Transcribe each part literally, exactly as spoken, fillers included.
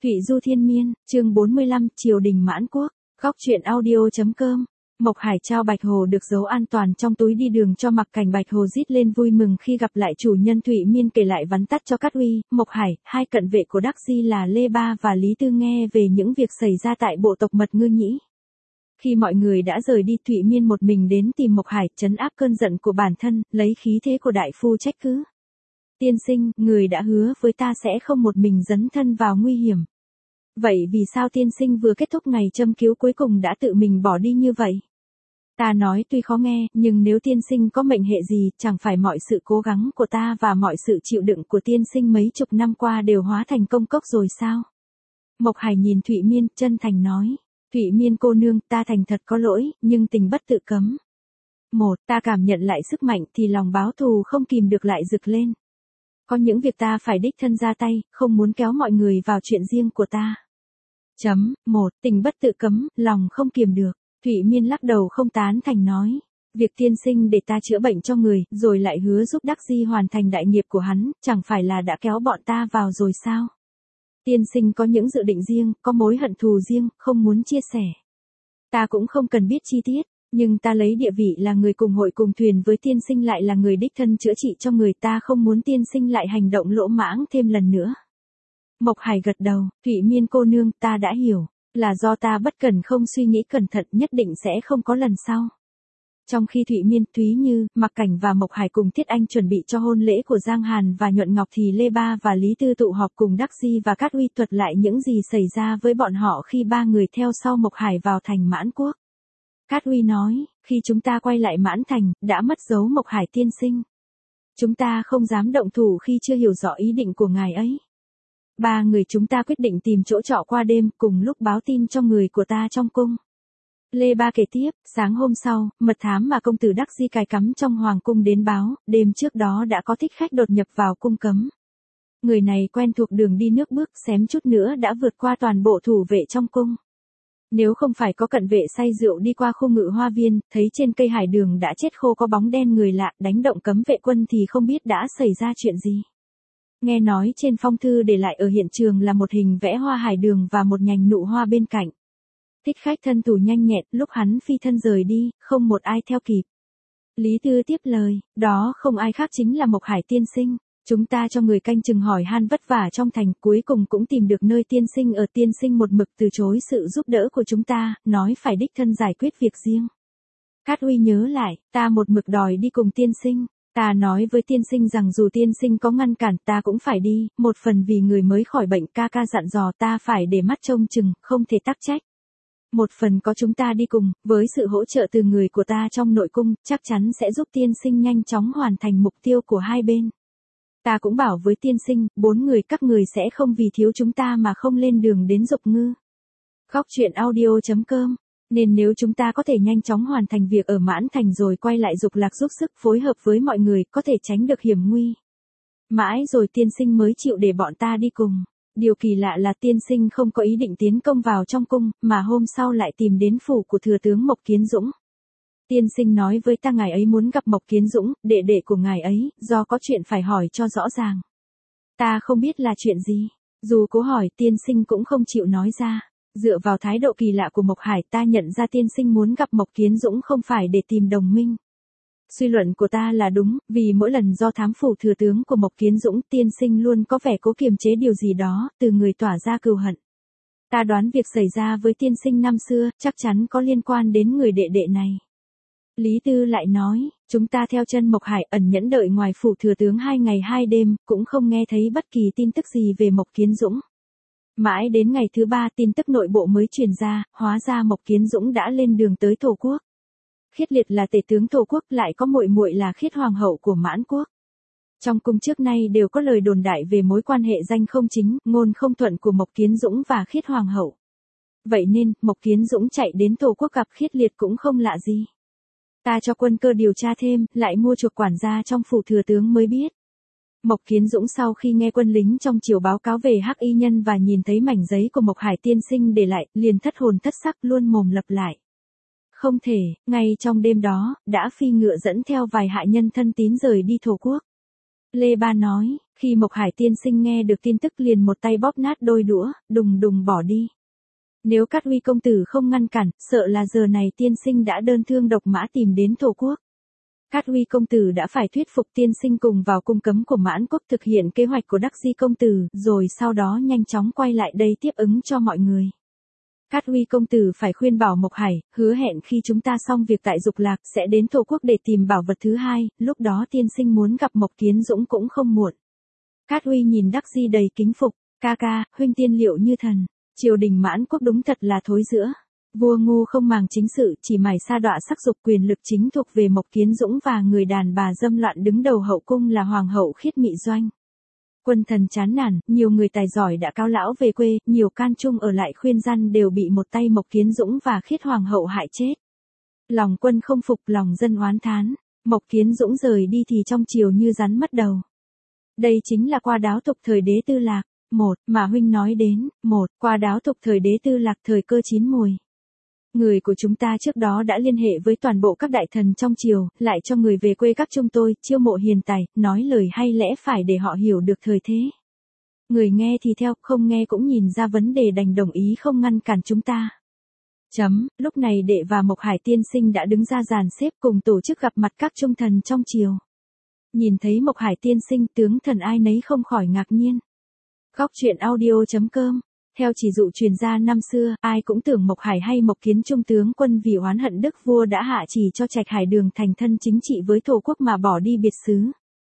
Thụy Du Thiên Miên, chương bốn mươi lăm, Triều đình Mãn Quốc, góc truyện audio.com. Mộc Hải trao Bạch Hồ được giấu an toàn trong túi đi đường cho Mặc Cảnh. Bạch Hồ rít lên vui mừng khi gặp lại chủ nhân. Thụy Miên kể lại vắn tắt cho Cát Uy, Mộc Hải, hai cận vệ của Đắc Di là Lê Ba và Lý Tư nghe về những việc xảy ra tại bộ tộc Mật Ngư Nhĩ. Khi mọi người đã rời đi, Thụy Miên một mình đến tìm Mộc Hải, trấn áp cơn giận của bản thân, lấy khí thế của đại phu trách cứ. Tiên sinh, người đã hứa với ta sẽ không một mình dấn thân vào nguy hiểm. Vậy vì sao tiên sinh vừa kết thúc ngày châm cứu cuối cùng đã tự mình bỏ đi như vậy? Ta nói tuy khó nghe, nhưng nếu tiên sinh có mệnh hệ gì, chẳng phải mọi sự cố gắng của ta và mọi sự chịu đựng của tiên sinh mấy chục năm qua đều hóa thành công cốc rồi sao? Mộc Hải nhìn Thụy Miên, chân thành nói. Thụy Miên cô nương, ta thành thật có lỗi, nhưng tình bất tự cấm. Một, ta cảm nhận lại sức mạnh thì lòng báo thù không kìm được lại rực lên. Có những việc ta phải đích thân ra tay, không muốn kéo mọi người vào chuyện riêng của ta. Chấm, một, tình bất tự cấm, lòng không kiềm được. Thụy Miên lắc đầu không tán thành nói. Việc tiên sinh để ta chữa bệnh cho người, rồi lại hứa giúp Đắc Di hoàn thành đại nghiệp của hắn, chẳng phải là đã kéo bọn ta vào rồi sao? Tiên sinh có những dự định riêng, có mối hận thù riêng, không muốn chia sẻ. Ta cũng không cần biết chi tiết, nhưng ta lấy địa vị là người cùng hội cùng thuyền với tiên sinh lại là người đích thân chữa trị cho người, ta không muốn tiên sinh lại hành động lỗ mãng thêm lần nữa. Mộc Hải gật đầu, Thụy Miên cô nương, ta đã hiểu, là do ta bất cẩn không suy nghĩ cẩn thận, nhất định sẽ không có lần sau. Trong khi Thụy Miên, Thúy Như, Mặc Cảnh và Mộc Hải cùng Thiết Anh chuẩn bị cho hôn lễ của Giang Hàn và Nhuận Ngọc thì Lê Ba và Lý Tư tụ họp cùng Đắc Di và Cát Uy thuật lại những gì xảy ra với bọn họ khi ba người theo sau Mộc Hải vào thành Mãn Quốc. Cát Uy nói, khi chúng ta quay lại Mãn Thành, đã mất dấu Mộc Hải tiên sinh. Chúng ta không dám động thủ khi chưa hiểu rõ ý định của ngài ấy. Ba người chúng ta quyết định tìm chỗ trọ qua đêm, cùng lúc báo tin cho người của ta trong cung. Lê Ba kể tiếp, sáng hôm sau, mật thám mà công tử Đắc Di cài cắm trong hoàng cung đến báo, đêm trước đó đã có thích khách đột nhập vào cung cấm. Người này quen thuộc đường đi nước bước, xém chút nữa đã vượt qua toàn bộ thủ vệ trong cung. Nếu không phải có cận vệ say rượu đi qua khu ngự hoa viên, thấy trên cây hải đường đã chết khô có bóng đen người lạ, đánh động cấm vệ quân thì không biết đã xảy ra chuyện gì. Nghe nói trên phong thư để lại ở hiện trường là một hình vẽ hoa hải đường và một nhành nụ hoa bên cạnh. Thích khách thân thủ nhanh nhẹn, lúc hắn phi thân rời đi, không một ai theo kịp. Lý Tư tiếp lời, đó không ai khác chính là Mộc Hải tiên sinh. Chúng ta cho người canh chừng hỏi han vất vả trong thành, cuối cùng cũng tìm được nơi tiên sinh ở. Tiên sinh một mực từ chối sự giúp đỡ của chúng ta, nói phải đích thân giải quyết việc riêng. Cát Uy nhớ lại, ta một mực đòi đi cùng tiên sinh. Ta nói với tiên sinh rằng dù tiên sinh có ngăn cản ta cũng phải đi, một phần vì người mới khỏi bệnh, ca ca dặn dò ta phải để mắt trông chừng, không thể tắc trách. Một phần có chúng ta đi cùng, với sự hỗ trợ từ người của ta trong nội cung, chắc chắn sẽ giúp tiên sinh nhanh chóng hoàn thành mục tiêu của hai bên. Ta cũng bảo với tiên sinh, bốn người các người sẽ không vì thiếu chúng ta mà không lên đường đến Dục Ngư. Góc truyện audio.com. Nên nếu chúng ta có thể nhanh chóng hoàn thành việc ở Mãn Thành rồi quay lại Dục Lạc giúp sức phối hợp với mọi người, có thể tránh được hiểm nguy. Mãi rồi tiên sinh mới chịu để bọn ta đi cùng. Điều kỳ lạ là tiên sinh không có ý định tiến công vào trong cung, mà hôm sau lại tìm đến phủ của thừa tướng Mộc Kiến Dũng. Tiên sinh nói với ta ngài ấy muốn gặp Mộc Kiến Dũng, đệ đệ của ngài ấy, do có chuyện phải hỏi cho rõ ràng. Ta không biết là chuyện gì. Dù cố hỏi tiên sinh cũng không chịu nói ra. Dựa vào thái độ kỳ lạ của Mộc Hải, ta nhận ra tiên sinh muốn gặp Mộc Kiến Dũng không phải để tìm đồng minh. Suy luận của ta là đúng, vì mỗi lần do thám phủ thừa tướng của Mộc Kiến Dũng, tiên sinh luôn có vẻ cố kiềm chế điều gì đó, từ người tỏa ra cừu hận. Ta đoán việc xảy ra với tiên sinh năm xưa, chắc chắn có liên quan đến người đệ đệ này. Lý Tư lại nói, chúng ta theo chân Mộc Hải ẩn nhẫn đợi ngoài phủ thừa tướng hai ngày hai đêm, cũng không nghe thấy bất kỳ tin tức gì về Mộc Kiến Dũng. Mãi đến ngày thứ ba tin tức nội bộ mới truyền ra, hóa ra Mộc Kiến Dũng đã lên đường tới Thổ Quốc. Khiết Liệt là tể tướng Thổ Quốc, lại có muội muội là Khiết Hoàng hậu của Mãn Quốc. Trong cung trước nay đều có lời đồn đại về mối quan hệ danh không chính, ngôn không thuận của Mộc Kiến Dũng và Khiết Hoàng hậu. Vậy nên, Mộc Kiến Dũng chạy đến Thổ Quốc gặp Khiết Liệt cũng không lạ gì. Ta cho quân cơ điều tra thêm, lại mua chuộc quản gia trong phủ thừa tướng mới biết. Mộc Kiến Dũng sau khi nghe quân lính trong triều báo cáo về Hắc Y Nhân và nhìn thấy mảnh giấy của Mộc Hải tiên sinh để lại, liền thất hồn thất sắc luôn mồm lặp lại. Không thể, ngay trong đêm đó, đã phi ngựa dẫn theo vài hạ nhân thân tín rời đi Thổ Quốc. Lê Ba nói, khi Mộc Hải tiên sinh nghe được tin tức liền một tay bóp nát đôi đũa, đùng đùng bỏ đi. Nếu Cát Huy công tử không ngăn cản, sợ là giờ này tiên sinh đã đơn thương độc mã tìm đến thổ quốc. Cát Huy công tử đã phải thuyết phục tiên sinh cùng vào cung cấm của Mãn Quốc thực hiện kế hoạch của Đắc Di công tử, rồi sau đó nhanh chóng quay lại đây tiếp ứng cho mọi người. Cát Huy công tử phải khuyên bảo Mộc Hải, hứa hẹn khi chúng ta xong việc tại Dục Lạc sẽ đến thổ quốc để tìm bảo vật thứ hai, lúc đó tiên sinh muốn gặp Mộc Kiến Dũng cũng không muộn. Cát Huy nhìn Đắc Di đầy kính phục, ca ca, huynh tiên liệu như thần, triều đình Mãn Quốc đúng thật là thối rữa. Vua ngu không màng chính sự, chỉ mải sa đọa sắc dục, quyền lực chính thuộc về Mộc Kiến Dũng và người đàn bà dâm loạn đứng đầu hậu cung là Hoàng hậu Khiết Mị Doanh. Quân thần chán nản, nhiều người tài giỏi đã cáo lão về quê, nhiều can trung ở lại khuyên răn đều bị một tay Mộc Kiến Dũng và Khiết Hoàng hậu hại chết. Lòng quân không phục, lòng dân oán thán, Mộc Kiến Dũng rời đi thì trong triều như rắn mất đầu. Đây chính là qua đáo tục thời đế Tư Lạc. Một, mà huynh nói đến, một, qua đáo tục thời đế Tư Lạc thời cơ chín mùi. Người của chúng ta trước đó đã liên hệ với toàn bộ các đại thần trong triều, lại cho người về quê các chúng tôi, chiêu mộ hiền tài, nói lời hay lẽ phải để họ hiểu được thời thế. Người nghe thì theo, không nghe cũng nhìn ra vấn đề đành đồng ý không ngăn cản chúng ta. Chấm, lúc này đệ và Mộc Hải tiên sinh đã đứng ra dàn xếp cùng tổ chức gặp mặt các trung thần trong triều. Nhìn thấy Mộc Hải tiên sinh, tướng thần ai nấy không khỏi ngạc nhiên. Góc truyện audio chấm com. Theo chỉ dụ truyền ra năm xưa, ai cũng tưởng Mộc Hải hay Mộc Kiến trung tướng quân vì oán hận đức vua đã hạ chỉ cho Trạch Hải Đường thành thân chính trị với thổ quốc mà bỏ đi biệt xứ.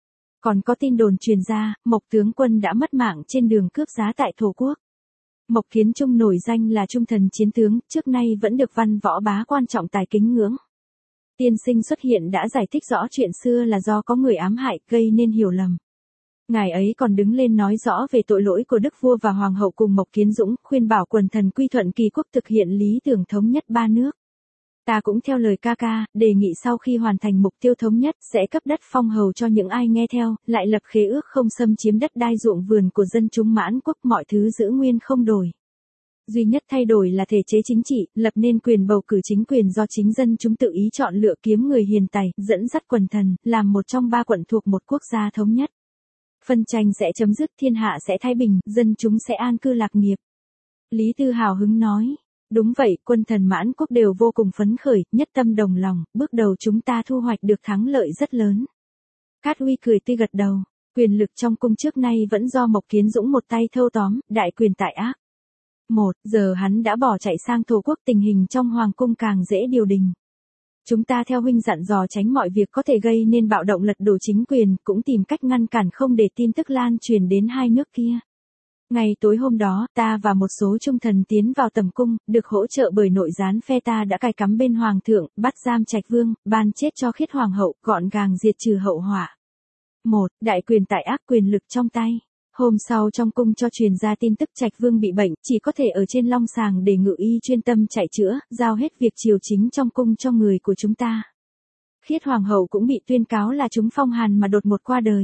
Còn có tin đồn truyền ra, Mộc tướng quân đã mất mạng trên đường cướp giá tại thổ quốc. Mộc Kiến trung nổi danh là trung thần chiến tướng, trước nay vẫn được văn võ bá quan trọng tài kính ngưỡng. Tiên sinh xuất hiện đã giải thích rõ chuyện xưa là do có người ám hại, gây nên hiểu lầm. Ngài ấy còn đứng lên nói rõ về tội lỗi của đức vua và hoàng hậu cùng Mộc Kiến Dũng, khuyên bảo quần thần quy thuận kỳ quốc thực hiện lý tưởng thống nhất ba nước. Ta cũng theo lời ca ca, đề nghị sau khi hoàn thành mục tiêu thống nhất sẽ cấp đất phong hầu cho những ai nghe theo, lại lập khế ước không xâm chiếm đất đai ruộng vườn của dân chúng Mãn Quốc, mọi thứ giữ nguyên không đổi. Duy nhất thay đổi là thể chế chính trị, lập nên quyền bầu cử chính quyền do chính dân chúng tự ý chọn lựa, kiếm người hiền tài, dẫn dắt quần thần, làm một trong ba quận thuộc một quốc gia thống nhất. Phân tranh sẽ chấm dứt, thiên hạ sẽ thái bình, dân chúng sẽ an cư lạc nghiệp. Lý Tư hào hứng nói, đúng vậy, quân thần Mãn Quốc đều vô cùng phấn khởi, nhất tâm đồng lòng, bước đầu chúng ta thu hoạch được thắng lợi rất lớn. Cát Huy cười tươi gật đầu, quyền lực trong cung trước nay vẫn do Mộc Kiến Dũng một tay thâu tóm, đại quyền tại ác. Một, giờ hắn đã bỏ chạy sang thổ quốc, tình hình trong hoàng cung càng dễ điều đình. Chúng ta theo huynh dặn dò tránh mọi việc có thể gây nên bạo động lật đổ chính quyền, cũng tìm cách ngăn cản không để tin tức lan truyền đến hai nước kia. Ngày tối hôm đó, ta và một số trung thần tiến vào tầm cung, được hỗ trợ bởi nội gián phe ta đã cài cắm bên hoàng thượng, bắt giam Trạch Vương, ban chết cho Khiết Hoàng hậu, gọn gàng diệt trừ hậu họa. Một, đại quyền tại ác, quyền lực trong tay. Hôm sau trong cung cho truyền ra tin tức Trạch Vương bị bệnh, chỉ có thể ở trên long sàng để ngự y chuyên tâm chạy chữa, giao hết việc triều chính trong cung cho người của chúng ta. Khiết Hoàng hậu cũng bị tuyên cáo là trúng phong hàn mà đột ngột qua đời.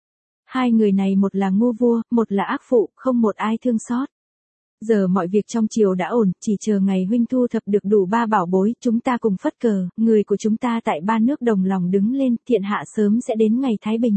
Hai người này một là ngu vua, một là ác phụ, không một ai thương xót. Giờ mọi việc trong triều đã ổn, chỉ chờ ngày huynh thu thập được đủ ba bảo bối, chúng ta cùng phất cờ, người của chúng ta tại ba nước đồng lòng đứng lên, thiên hạ sớm sẽ đến ngày thái bình.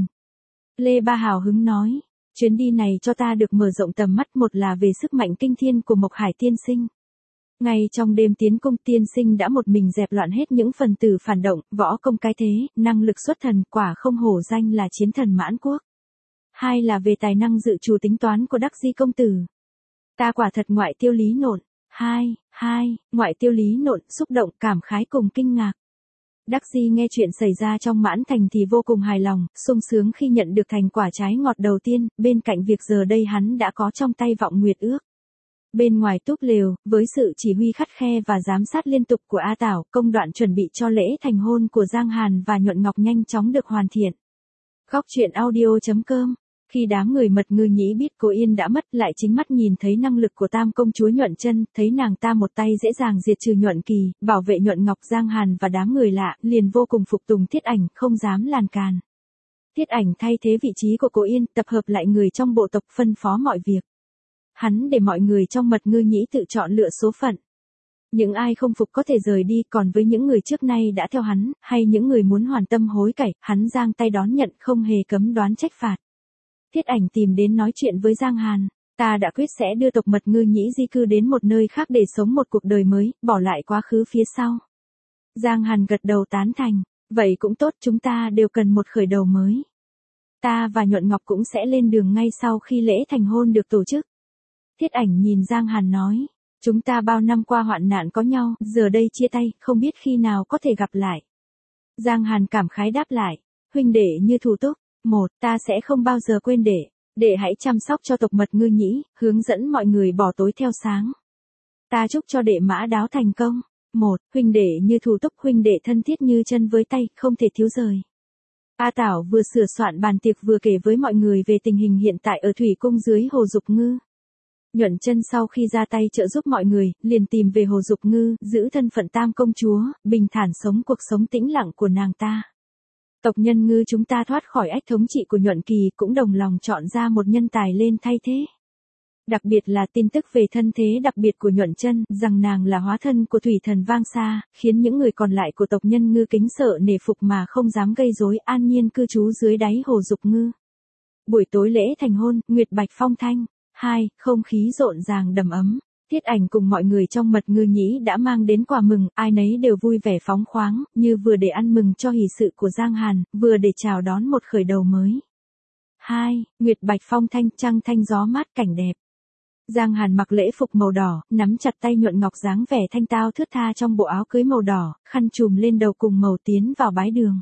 Lê Ba hào hứng nói. Chuyến đi này cho ta được mở rộng tầm mắt, một là về sức mạnh kinh thiên của Mộc Hải tiên sinh. Ngay trong đêm tiến cung, tiên sinh đã một mình dẹp loạn hết những phần tử phản động, võ công cái thế, năng lực xuất thần, quả không hổ danh là chiến thần Mãn Quốc. Hai là về tài năng dự trù tính toán của Đắc Di công tử. Ta quả thật ngoại tiêu lý nộn. Hai, hai, ngoại tiêu lý nộn, xúc động, cảm khái cùng kinh ngạc. Đắc Di nghe chuyện xảy ra trong Mãn Thành thì vô cùng hài lòng, sung sướng khi nhận được thành quả trái ngọt đầu tiên, bên cạnh việc giờ đây hắn đã có trong tay vọng nguyệt ước. Bên ngoài túp lều, với sự chỉ huy khắt khe và giám sát liên tục của A Tảo, công đoạn chuẩn bị cho lễ thành hôn của Giang Hàn và Nhuận Ngọc nhanh chóng được hoàn thiện. Góc truyện audio chấm com. Khi đám người Mật Ngư Nhĩ biết cô Yên đã mất, lại chính mắt nhìn thấy năng lực của Tam công chúa Nhuận Chân, thấy nàng ta một tay dễ dàng diệt trừ Nhuận Kỳ, bảo vệ Nhuận Ngọc, Giang Hàn và đám người lạ, liền vô cùng phục tùng Tiết Ảnh, không dám làn càn. Tiết Ảnh thay thế vị trí của cô Yên, tập hợp lại người trong bộ tộc, phân phó mọi việc. Hắn để mọi người trong Mật Ngư Nhĩ tự chọn lựa số phận. Những ai không phục có thể rời đi, còn với những người trước nay đã theo hắn, hay những người muốn hoàn tâm hối cải, hắn giang tay đón nhận không hề cấm đoán trách phạt. Thiết Ảnh tìm đến nói chuyện với Giang Hàn. Ta đã quyết sẽ đưa tộc Mật Ngư Nhĩ di cư đến một nơi khác để sống một cuộc đời mới, bỏ lại quá khứ phía sau. Giang Hàn gật đầu tán thành. Vậy cũng tốt, chúng ta đều cần một khởi đầu mới. Ta và Nhuận Ngọc cũng sẽ lên đường ngay sau khi lễ thành hôn được tổ chức. Thiết Ảnh nhìn Giang Hàn nói. Chúng ta bao năm qua hoạn nạn có nhau, giờ đây chia tay, không biết khi nào có thể gặp lại. Giang Hàn cảm khái đáp lại. Huynh đệ như thủ túc. Một, ta sẽ không bao giờ quên đệ. Đệ hãy chăm sóc cho tộc Mật Ngư Nhĩ, hướng dẫn mọi người bỏ tối theo sáng. Ta chúc cho đệ mã đáo thành công. Một, huynh đệ như thủ túc, huynh đệ thân thiết như chân với tay, không thể thiếu rời. A Tảo vừa sửa soạn bàn tiệc vừa kể với mọi người về tình hình hiện tại ở thủy cung dưới Hồ Dục Ngư. Nhuận Chân sau khi ra tay trợ giúp mọi người, liền tìm về Hồ Dục Ngư, giữ thân phận tam công chúa, bình thản sống cuộc sống tĩnh lặng của nàng ta. Tộc Nhân Ngư chúng ta thoát khỏi ách thống trị của Nhuận Kỳ, cũng đồng lòng chọn ra một nhân tài lên thay thế. Đặc biệt là tin tức về thân thế đặc biệt của Nhuận Chân, rằng nàng là hóa thân của thủy thần Vang Sa, khiến những người còn lại của tộc Nhân Ngư kính sợ nể phục mà không dám gây rối, an nhiên cư trú dưới đáy Hồ Dục Ngư. Buổi tối lễ thành hôn, Nguyệt Bạch phong thanh. Hai, không khí rộn ràng đầm ấm. Thiết Ảnh cùng mọi người trong Mật Ngư Nhĩ đã mang đến quà mừng, ai nấy đều vui vẻ phóng khoáng, như vừa để ăn mừng cho hỷ sự của Giang Hàn, vừa để chào đón một khởi đầu mới. Hai, Nguyệt Bạch phong thanh, trăng thanh gió mát cảnh đẹp. Giang Hàn mặc lễ phục màu đỏ, nắm chặt tay Nhuận Ngọc dáng vẻ thanh tao thướt tha trong bộ áo cưới màu đỏ, khăn trùm lên đầu cùng màu tiến vào bái đường.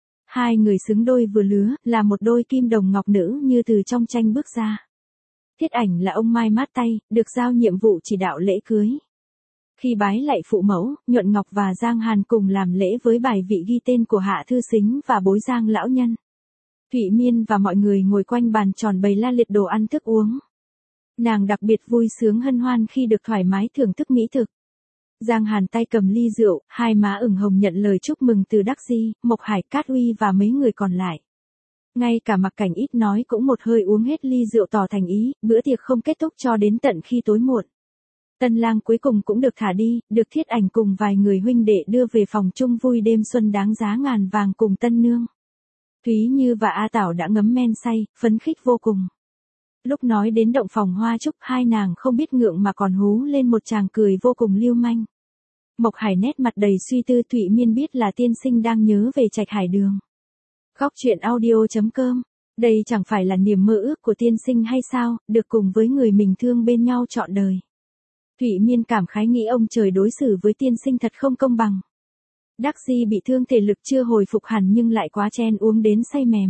Hai người xứng đôi vừa lứa, là một đôi kim đồng ngọc nữ như từ trong tranh bước ra. Thiết Ảnh là ông mai mát tay, được giao nhiệm vụ chỉ đạo lễ cưới. Khi bái lạy phụ mẫu, Nhuận Ngọc và Giang Hàn cùng làm lễ với bài vị ghi tên của Hạ Thư Sính và bối Giang lão nhân. Thụy Miên và mọi người ngồi quanh bàn tròn bày la liệt đồ ăn thức uống. Nàng đặc biệt vui sướng hân hoan khi được thoải mái thưởng thức mỹ thực. Giang Hàn tay cầm ly rượu, hai má ửng hồng nhận lời chúc mừng từ Đắc Di, Mộc Hải, Cát Uy và mấy người còn lại. Ngay cả Mặc Cảnh ít nói cũng một hơi uống hết ly rượu tỏ thành ý, bữa tiệc không kết thúc cho đến tận khi tối muộn. Tân lang cuối cùng cũng được thả đi, được Thiết Ảnh cùng vài người huynh đệ đưa về phòng chung vui đêm xuân đáng giá ngàn vàng cùng tân nương. Thúy Như và A Tảo đã ngấm men say, phấn khích vô cùng. Lúc nói đến động phòng hoa trúc, hai nàng không biết ngượng mà còn hú lên một tràng cười vô cùng lưu manh. Mộc Hải nét mặt đầy suy tư, Thụy Miên biết là tiên sinh đang nhớ về Trạch Hải Đường. Góc truyện audio chấm com. Đây chẳng phải là niềm mơ ước của tiên sinh hay sao, được cùng với người mình thương bên nhau trọn đời. Thụy Miên cảm khái nghĩ ông trời đối xử với tiên sinh thật không công bằng. Đắc Di bị thương thể lực chưa hồi phục hẳn nhưng lại quá chen uống đến say mềm.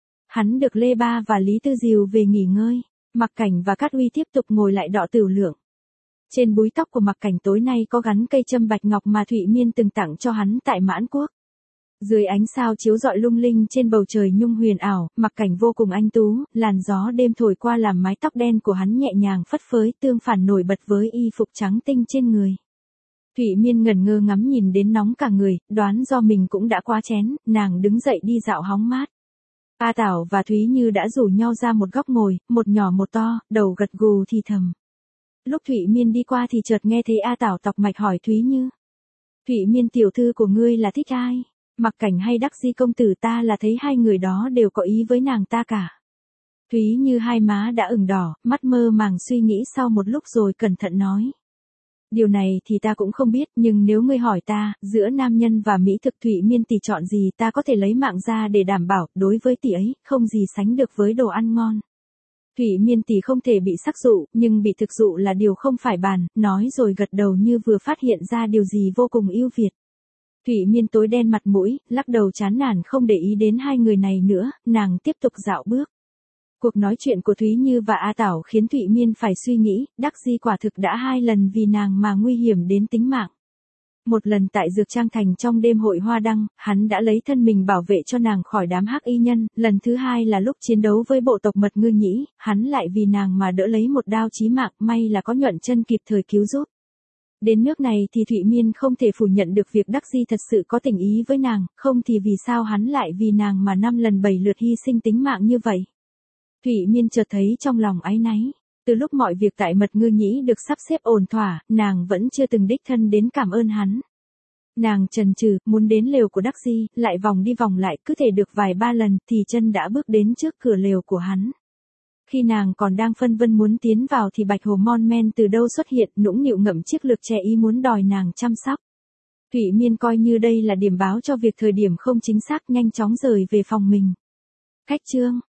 Hắn được Lê Ba và Lý Tư dìu về nghỉ ngơi. Mặc Cảnh và Cát Uy tiếp tục ngồi lại đọ tửu lượng. Trên búi tóc của Mặc Cảnh tối nay có gắn cây châm bạch ngọc mà Thụy Miên từng tặng cho hắn tại Mãn Quốc. Dưới ánh sao chiếu rọi lung linh trên bầu trời nhung huyền ảo, Mặc Cảnh vô cùng anh tú, làn gió đêm thổi qua làm mái tóc đen của hắn nhẹ nhàng phất phới, tương phản nổi bật với y phục trắng tinh trên người. Thụy Miên ngẩn ngơ ngắm nhìn đến nóng cả người, đoán do mình cũng đã quá chén, nàng đứng dậy đi dạo hóng mát. A Tảo và Thúy Như đã rủ nhau ra một góc ngồi, một nhỏ một to, đầu gật gù thì thầm. Lúc Thụy Miên đi qua thì chợt nghe thấy A Tảo tọc mạch hỏi Thúy Như. Thụy Miên tiểu thư của ngươi là thích ai? Mặc Cảnh hay Đắc Di công tử? Ta là thấy hai người đó đều có ý với nàng ta cả. Thúy Như hai má đã ửng đỏ, mắt mơ màng suy nghĩ sau một lúc rồi cẩn thận nói. Điều này thì ta cũng không biết, nhưng nếu ngươi hỏi ta, giữa nam nhân và mỹ thực Thụy Miên tỷ chọn gì, ta có thể lấy mạng ra để đảm bảo, đối với tỷ ấy, không gì sánh được với đồ ăn ngon. Thụy Miên tỷ không thể bị sắc dụ, nhưng bị thực dụ là điều không phải bàn, nói rồi gật đầu như vừa phát hiện ra điều gì vô cùng ưu việt. Thụy Miên tối đen mặt mũi, lắc đầu chán nản không để ý đến hai người này nữa, nàng tiếp tục dạo bước. Cuộc nói chuyện của Thúy Như và A Tảo khiến Thụy Miên phải suy nghĩ, Đắc Di quả thực đã hai lần vì nàng mà nguy hiểm đến tính mạng. Một lần tại Dược Trang Thành trong đêm hội hoa đăng, hắn đã lấy thân mình bảo vệ cho nàng khỏi đám hắc y nhân, lần thứ hai là lúc chiến đấu với bộ tộc Mật Ngư Nhĩ, hắn lại vì nàng mà đỡ lấy một đao chí mạng, may là có Nhuận Chân kịp thời cứu giúp. Đến nước này thì Thụy Miên không thể phủ nhận được việc Đắc Di thật sự có tình ý với nàng, không thì vì sao hắn lại vì nàng mà năm lần bảy lượt hy sinh tính mạng như vậy. Thụy Miên chợt thấy trong lòng áy náy. Từ lúc mọi việc tại Mật Ngư Nhĩ được sắp xếp ổn thỏa, nàng vẫn chưa từng đích thân đến cảm ơn hắn. Nàng chần chừ, muốn đến lều của Đắc Di, lại vòng đi vòng lại, cứ thể được vài ba lần, thì chân đã bước đến trước cửa lều của hắn. Khi nàng còn đang phân vân muốn tiến vào thì Bạch Hồ mon men từ đâu xuất hiện, nũng nịu ngậm chiếc lược trẻ ý muốn đòi nàng chăm sóc. Thụy Miên coi như đây là điểm báo cho việc thời điểm không chính xác, nhanh chóng rời về phòng mình. Khách chương